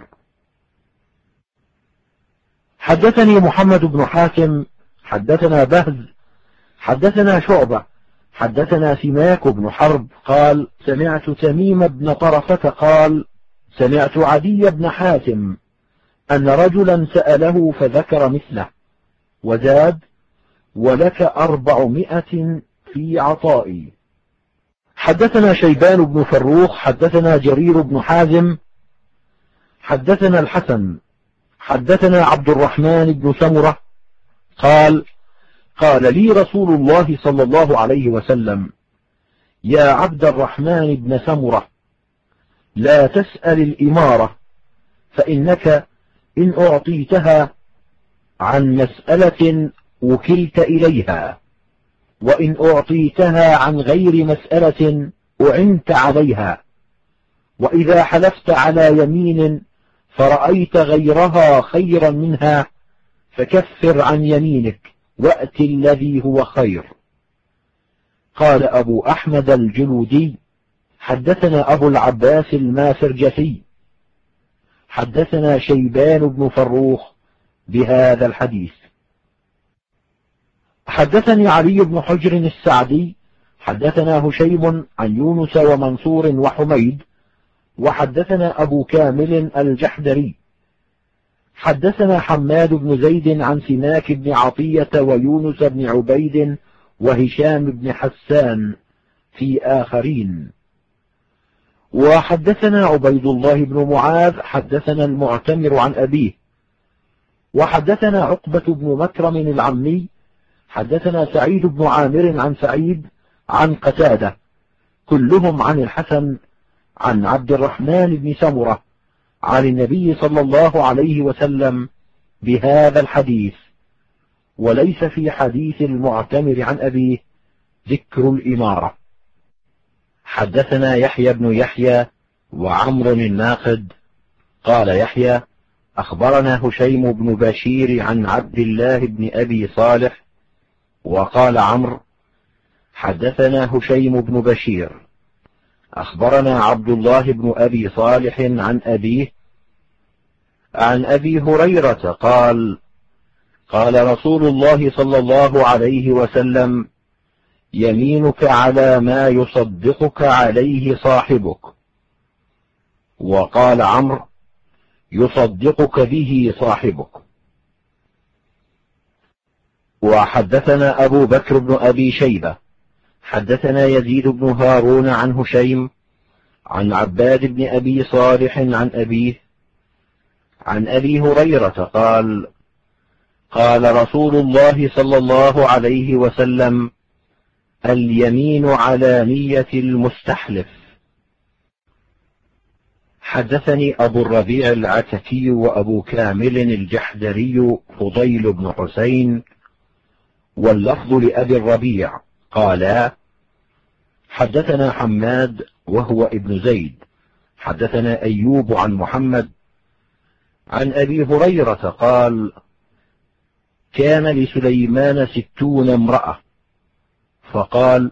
حدثني محمد بن حاتم حدثنا بهز حدثنا شعبة حدثنا سماك بن حرب قال سمعت تميم بن طرفة قال سمعت عدي بن حاتم أن رجلا سأله فذكر مثله وزاد ولك 400 في عطائي. حدثنا شيبان بن فروخ حدثنا جرير بن حازم حدثنا الحسن حدثنا عبد الرحمن بن سمرة قال قال لي رسول الله صلى الله عليه وسلم يا عبد الرحمن بن سمرة لا تسأل الإمارة فإنك إن أعطيتها عن مسألة وكلت إليها وإن أعطيتها عن غير مسألة أعنت عليها وإذا حلفت على يمين فرأيت غيرها خيرا منها فكفر عن يمينك وأت الذي هو خير. قال أبو أحمد الجلودي حدثنا أبو العباس الماسرجسي حدثنا شيبان بن فروخ بهذا الحديث. حدثني علي بن حجر السعدي حدثنا هشيم عن يونس ومنصور وحميد وحدثنا أبو كامل الجحدري حدثنا حماد بن زيد عن سماك بن عطية ويونس بن عبيد وهشام بن حسان في آخرين. وحدثنا عبيد الله بن معاذ حدثنا المعتمر عن أبيه وحدثنا عقبة بن مكرم العمي حدثنا سعيد بن عامر عن سعيد عن قتادة كلهم عن الحسن عن عبد الرحمن بن سمرة عن النبي صلى الله عليه وسلم بهذا الحديث وليس في حديث المعتمر عن أبيه ذكر الإمارة. حدثنا يحيى بن يحيى وعمر الناقد قال يحيى أخبرنا هشيم بن بشير عن عبد الله بن أبي صالح وقال عمرو حدثنا هشيم بن بشير أخبرنا عبد الله بن أبي صالح عن أبيه عن أبي هريرة قال قال رسول الله صلى الله عليه وسلم يمينك على ما يصدقك عليه صاحبك. وقال عمرو يصدقك به صاحبك. وحدثنا أبو بكر بن أبي شيبة حدثنا يزيد بن هارون عن هشيم عن عباد بن أبي صالح عن أبيه عن أبي هريرة قال قال رسول الله صلى الله عليه وسلم اليمين على نية المستحلف. حدثني أبو الربيع العتكي وأبو كامل الجحدري فضيل بن حسين واللفظ لأبي الربيع قالا حدثنا حماد وهو ابن زيد حدثنا أيوب عن محمد عن أبي هريرة قال كان لسليمان 60 امرأة فقال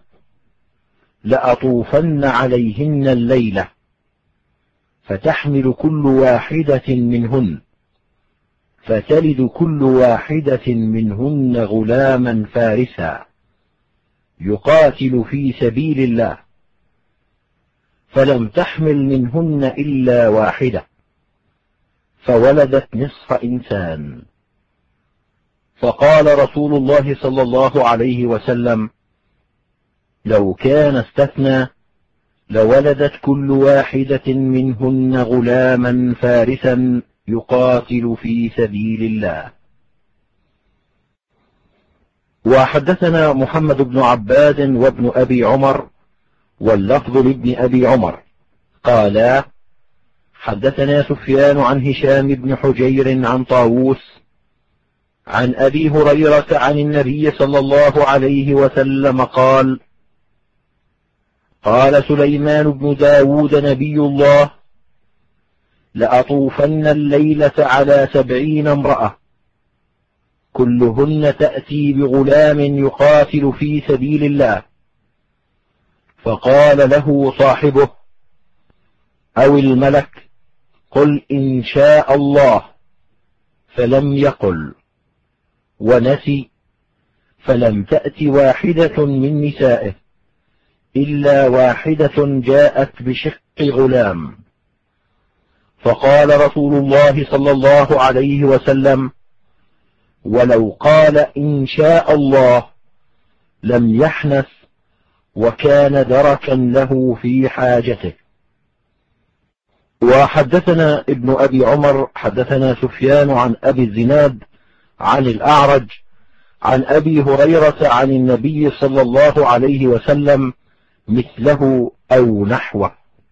لأطوفن عليهن الليلة فتحمل كل واحدة منهن فتلد كل واحدة منهن غلاما فارسا يقاتل في سبيل الله فلم تحمل منهن إلا واحدة فولدت نصف إنسان. فقال رسول الله صلى الله عليه وسلم لو كان استثنى لولدت كل واحدة منهن غلاما فارسا يقاتل في سبيل الله. وحدثنا محمد بن عباد وابن أبي عمر واللفظ لابن أبي عمر قالا حدثنا سفيان عن هشام بن حجير عن طاووس عن أبي هريرة عن النبي صلى الله عليه وسلم قال قال سليمان بن داود نبي الله لأطوفن الليلة على 70 امرأة كلهن تأتي بغلام يقاتل في سبيل الله. فقال له صاحبه أو الملك قل إن شاء الله، فلم يقل، ونسي، فلم تأت واحدة من نسائه إلا واحدة جاءت بشق غلام. فقال رسول الله صلى الله عليه وسلم ولو قال إن شاء الله لم يحنث وكان دركا له في حاجته. وحدثنا ابن أبي عمر حدثنا سفيان عن أبي الزناد عن الأعرج عن أبي هريرة عن النبي صلى الله عليه وسلم مثله أو نحوه.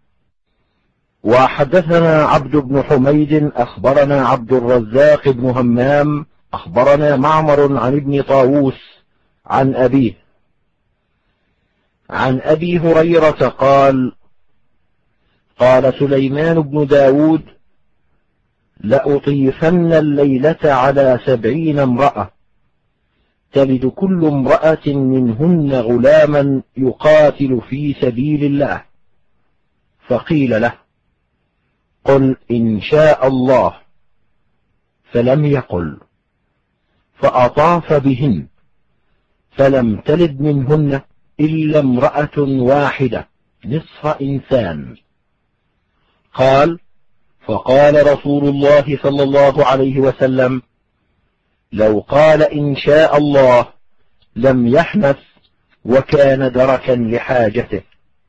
وحدثنا عبد بن حميد أخبرنا عبد الرزاق بن همام أخبرنا معمر عن ابن طاووس عن أبيه عن أبي هريرة قال قال سليمان بن داود لأطيفن الليلة على 70 امرأة تلد كل امرأة منهن غلاما يقاتل في سبيل الله. فقيل له قل إن شاء الله، فلم يقل، فأطاف بهن فلم تلد منهن إلا امرأة واحدة نصف إنسان. قال فقال رسول الله صلى الله عليه وسلم لو قال إن شاء الله لم يحنث وكان دركا لحاجته.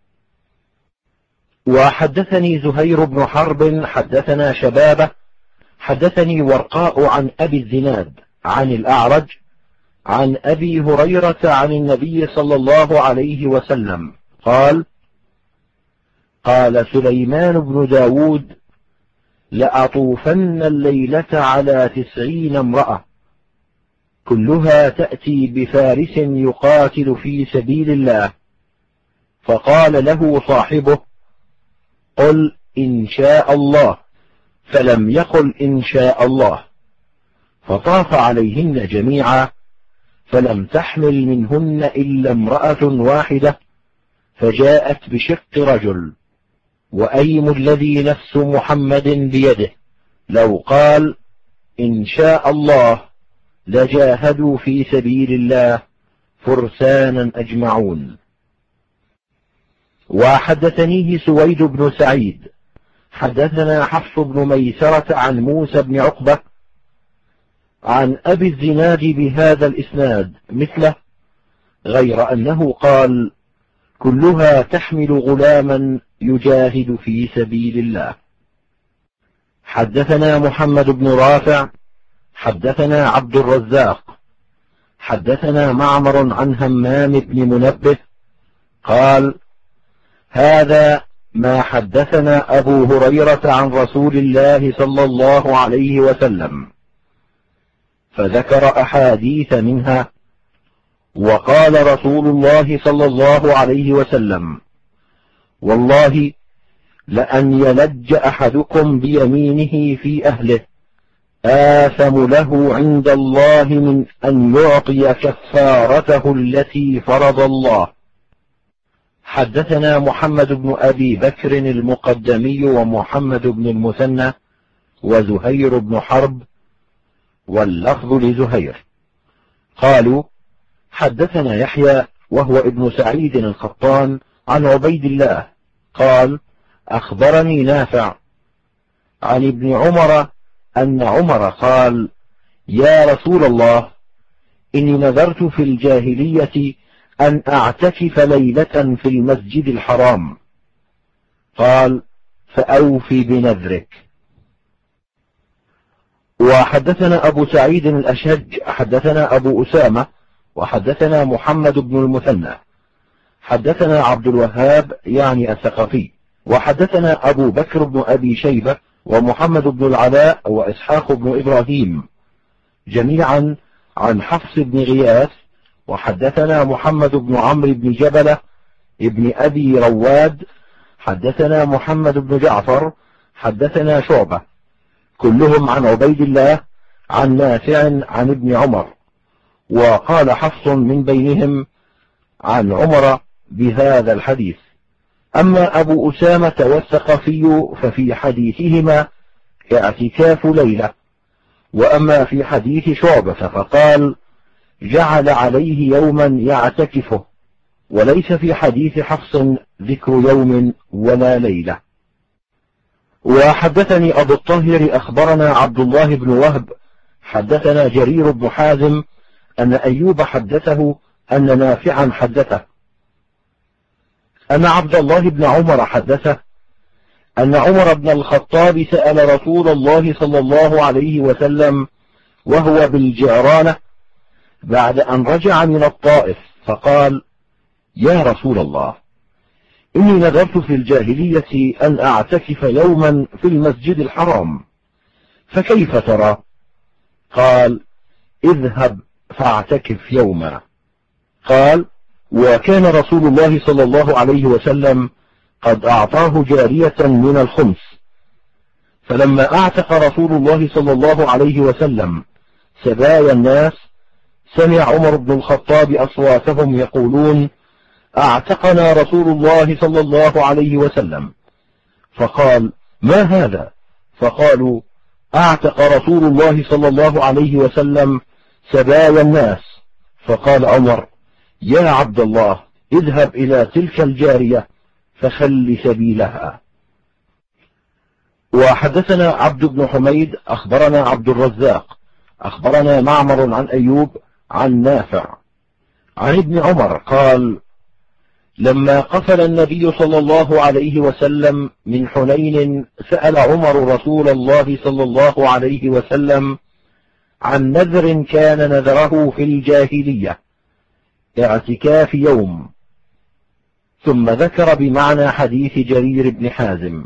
وحدثني زهير بن حرب حدثنا شبابه حدثني ورقاء عن أبي الزناد عن الأعرج عن أبي هريرة عن النبي صلى الله عليه وسلم قال قال سليمان بن داود لأطوفن الليلة على 90 امرأة كلها تأتي بفارس يقاتل في سبيل الله. فقال له صاحبه قل إن شاء الله، فلم يقل إن شاء الله، فطاف عليهن جميعا فلم تحمل منهن إلا امرأة واحدة فجاءت بشق رجل. وأيم الذي نفس محمد بيده لو قال إن شاء الله لجاهدوا في سبيل الله فرسانا أجمعون. وحدثنيه سويد بن سعيد حدثنا حفص بن ميسرة عن موسى بن عقبة عن أبي الزناد بهذا الإسناد مثله، غير أنه قال كلها تحمل غلاما يجاهد في سبيل الله. حدثنا محمد بن رافع حدثنا عبد الرزاق حدثنا معمر عن همام بن منبه قال هذا ما حدثنا أبو هريرة عن رسول الله صلى الله عليه وسلم، فذكر أحاديث منها. وقال رسول الله صلى الله عليه وسلم والله لأن يلج أحدكم بيمينه في أهله آثم له عند الله من أن يعطي كفارته التي فرض الله. حدثنا محمد بن أبي بكر المقدمي ومحمد بن المثنى وزهير بن حرب واللفظ لزهير قالوا حدثنا يحيى وهو ابن سعيد القطان عن عبيد الله قال أخبرني نافع عن ابن عمر أن عمر قال يا رسول الله إني نذرت في الجاهلية أن أعتكف ليلة في المسجد الحرام. قال فأوفي بنذرك. وحدثنا أبو سعيد الأشج حدثنا أبو أسامة وحدثنا محمد بن المثنى حدثنا عبد الوهاب يعني الثقفي، وحدثنا أبو بكر بن أبي شيبة ومحمد بن العلاء وإسحاق بن إبراهيم جميعا عن حفص بن غياث، وحدثنا محمد بن عمرو بن جبلة ابن أبي رواد حدثنا محمد بن جعفر حدثنا شعبة، كلهم عن عبيد الله عن نافع عن ابن عمر، وقال حفص من بينهم عن عمر بهذا الحديث. أما أبو أسامة والثقفي ففي حديثهما اعتكاف ليلة، وأما في حديث شعبة فقال جعل عليه يوما يعتكفه، وليس في حديث حفص ذكر يوم ولا ليلة. وحدثني أبو الطاهر أخبرنا عبد الله بن وهب حدثنا جرير بن حازم أن أيوب حدثه أن نافعا حدثه أن عبد الله بن عمر حدثه أن عمر بن الخطاب سأل رسول الله صلى الله عليه وسلم وهو بالجعرانة بعد أن رجع من الطائف، فقال يا رسول الله إني نذرت في الجاهلية أن أعتكف يوما في المسجد الحرام، فكيف ترى؟ قال اذهب فاعتكف يوما. قال وكان رسول الله صلى الله عليه وسلم قد أعطاه جارية من الخمس، فلما أعتق رسول الله صلى الله عليه وسلم سبايا الناس سمع عمر بن الخطاب أصواتهم يقولون أعتقنا رسول الله صلى الله عليه وسلم، فقال ما هذا؟ فقالوا أعتق رسول الله صلى الله عليه وسلم سبايا الناس. فقال عمر يا عبد الله اذهب إلى تلك الجارية فخل سبيلها. وحدثنا عبد بن حميد أخبرنا عبد الرزاق أخبرنا معمر عن أيوب عن نافع عن ابن عمر قال لما قفل النبي صلى الله عليه وسلم من حنين سأل عمر رسول الله صلى الله عليه وسلم عن نذر كان نذره في الجاهلية اعتكاف يوم، ثم ذكر بمعنى حديث جرير بن حازم.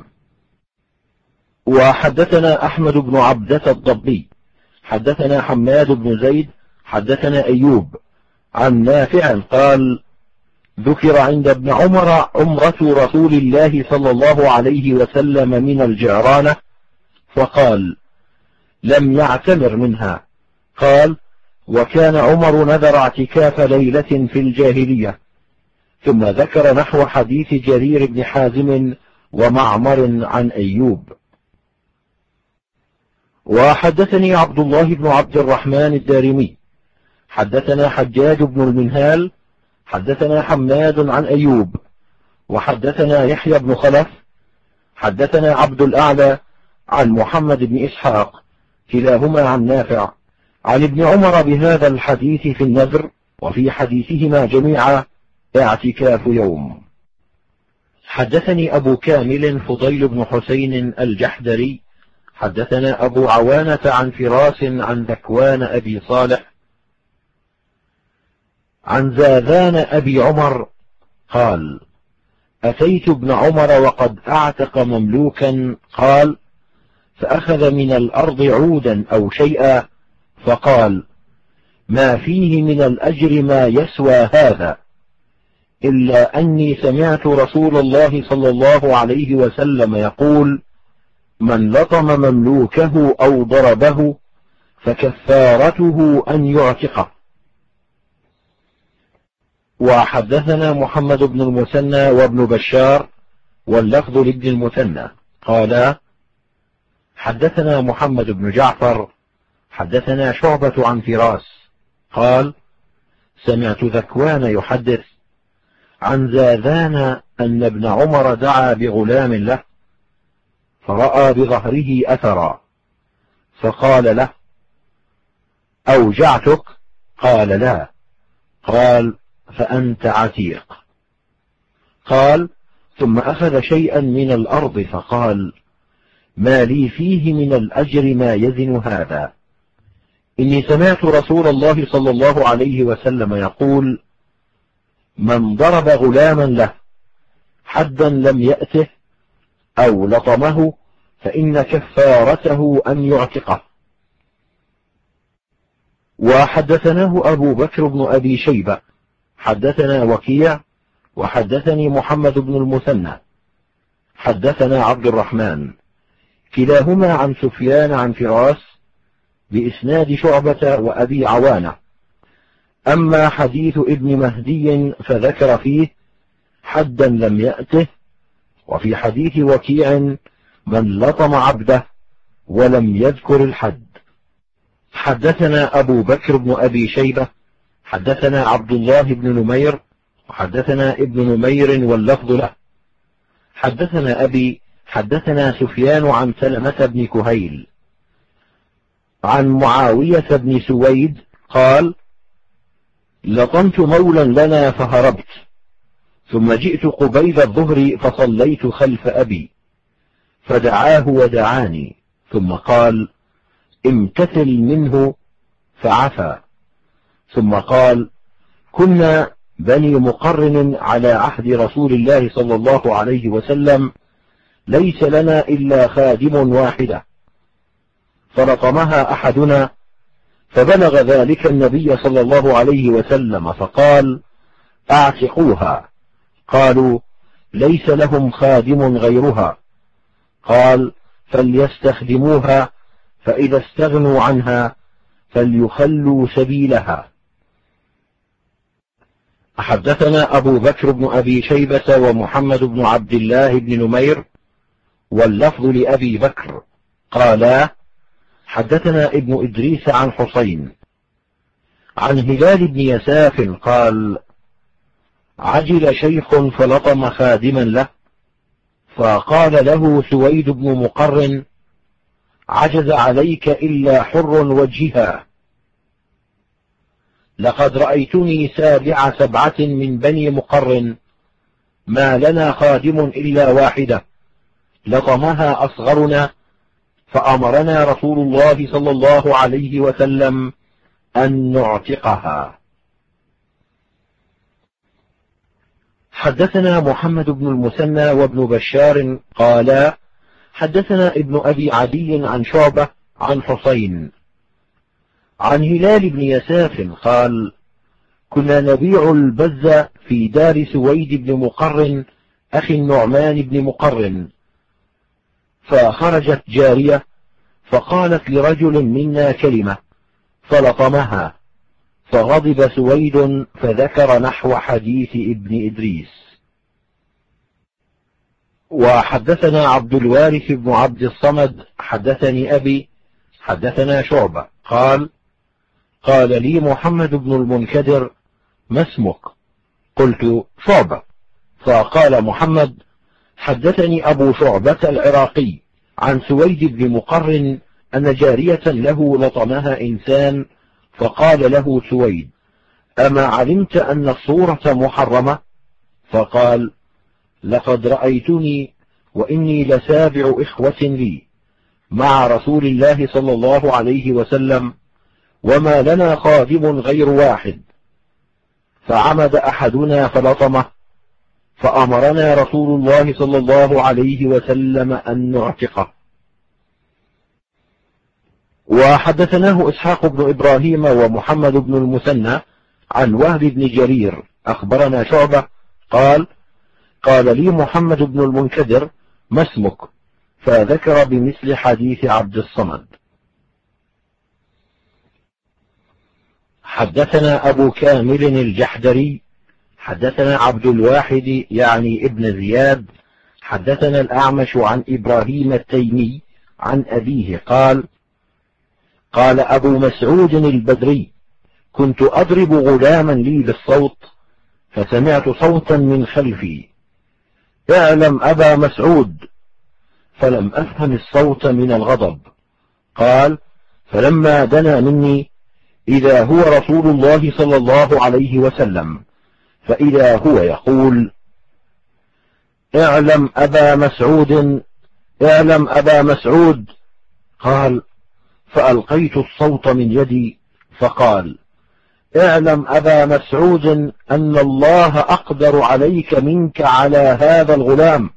وحدثنا أحمد بن عبدة الضبي حدثنا حماد بن زيد حدثنا أيوب عن نافع قال ذكر عند ابن عمر عمرة رسول الله صلى الله عليه وسلم من الجعرانة، فقال لم يعتمر منها. قال وكان عمر نذر اعتكاف ليلة في الجاهلية، ثم ذكر نحو حديث جرير بن حازم ومعمر عن أيوب. وحدثني عبد الله بن عبد الرحمن الدارمي حدثنا حجاج بن المنهال حدثنا حماد عن أيوب، وحدثنا يحيى بن خلف حدثنا عبد الأعلى عن محمد بن إسحاق كلاهما عن نافع عن ابن عمر بهذا الحديث في النذر، وفي حديثهما جميعا اعتكاف يوم. حدثني أبو كامل فضيل بن حسين الجحدري حدثنا أبو عوانة عن فراس عن ذكوان أبي صالح عن زاذان أبي عمر قال أتيت ابن عمر وقد أعتق مملوكا، قال فأخذ من الأرض عودا أو شيئا، فقال ما فيه من الأجر ما يسوى هذا، إلا أني سمعت رسول الله صلى الله عليه وسلم يقول من لطم مملوكه أو ضربه فكفارته أن يعتقه. وحدثنا محمد بن المثنى وابن بشار واللفظ لابن المثنى قال حدثنا محمد بن جعفر حدثنا شعبة عن فراس قال سمعت ذكوان يحدث عن زاذان أن ابن عمر دعا بغلام له فرأى بظهره أثرا، فقال له أوجعتك؟ قال لا. قال فأنت عتيق. قال ثم أخذ شيئا من الأرض فقال ما لي فيه من الأجر ما يزن هذا، إني سمعت رسول الله صلى الله عليه وسلم يقول: من ضرب غلاما له حدا لم يأته أو لطمه فإن كفارته أن يعتقه. وحدثناه أبو بكر بن أبي شيبة حدثنا وكيع وحدثني محمد بن المثنى حدثنا عبد الرحمن كلاهما عن سفيان عن فراس بإسناد شعبة وأبي عوانة. أما حديث ابن مهدي فذكر فيه حدا لم يأته، وفي حديث وكيع من لطم عبده ولم يذكر الحد. حدثنا أبو بكر بن أبي شيبة حدثنا عبد الله بن نمير وحدثنا ابن نمير واللفظ له حدثنا أبي حدثنا سفيان عن سلمة بن كهيل عن معاوية بن سويد قال: لطمت مولا لنا فهربت، ثم جئت قبيل الظهر فصليت خلف أبي فدعاه ودعاني، ثم قال: امتثل منه فعفى، ثم قال: كنا بني مقرن على عهد رسول الله صلى الله عليه وسلم ليس لنا إلا خادم واحدة، فلطمها أحدنا فبلغ ذلك النبي صلى الله عليه وسلم فقال: اعتقوها. قالوا: ليس لهم خادم غيرها. قال: فليستخدموها، فإذا استغنوا عنها فليخلوا سبيلها. حدثنا أبو بكر بن أبي شيبة ومحمد بن عبد الله بن نمير واللفظ لأبي بكر قالا: حدثنا ابن إدريس عن حسين عن هلال بن يساف قال: عجل شيخ فلطم خادما له، فقال له سويد بن مقرن: عجز عليك إلا حر وجها. لقد رأيتني سابع 7 من بني مقرن ما لنا خادم إلا واحدة، لطمها أصغرنا، فأمرنا رسول الله صلى الله عليه وسلم أن نعتقها. حدثنا محمد بن المثنى وابن بشار قالا: حدثنا ابن أبي عدي عن شعبة عن حسين عن هلال بن يساف قال: كنا نبيع البز في دار سويد بن مقرن أخي النعمان بن مقرن، فخرجت جارية فقالت لرجل منا كلمة فلطمها، فغضب سويد فذكر نحو حديث ابن إدريس. وحدثنا عبد الوارث بن عبد الصمد حدثني أبي حدثنا شعبة قال: قال لي محمد بن المنكدر: ما اسمك؟ قلت: شعبة. فقال محمد: حدثني أبو شعبة العراقي عن سويد بن مقرن أن جارية له لطمها إنسان، فقال له سويد: أما علمت أن الصورة محرمة؟ فقال: لقد رأيتني وإني لسابع إخوة لي مع رسول الله صلى الله عليه وسلم، وما لنا خادم غير واحد، فعمد أحدنا فلطمه، فأمرنا رسول الله صلى الله عليه وسلم أن نعتقه. وحدثناه إسحاق بن إبراهيم ومحمد بن المثنى عن وهب بن جرير أخبرنا شعبة قال: قال لي محمد بن المنكدر: ما اسمك؟ فذكر بمثل حديث عبد الصمد. حدثنا أبو كامل الجحدري حدثنا عبد الواحد يعني ابن زياد حدثنا الأعمش عن إبراهيم التيمي عن أبيه قال: قال أبو مسعود البدري: كنت أضرب غلاما لي بالصوت، فسمعت صوتا من خلفي: اعلم أبا مسعود، فلم أفهم الصوت من الغضب. قال: فلما دنا مني إذا هو رسول الله صلى الله عليه وسلم، فإذا هو يقول: اعلم أبا مسعود، اعلم أبا مسعود. قال: فألقيت الصوت من يدي، فقال: اعلم أبا مسعود أن الله أقدر عليك منك على هذا الغلام،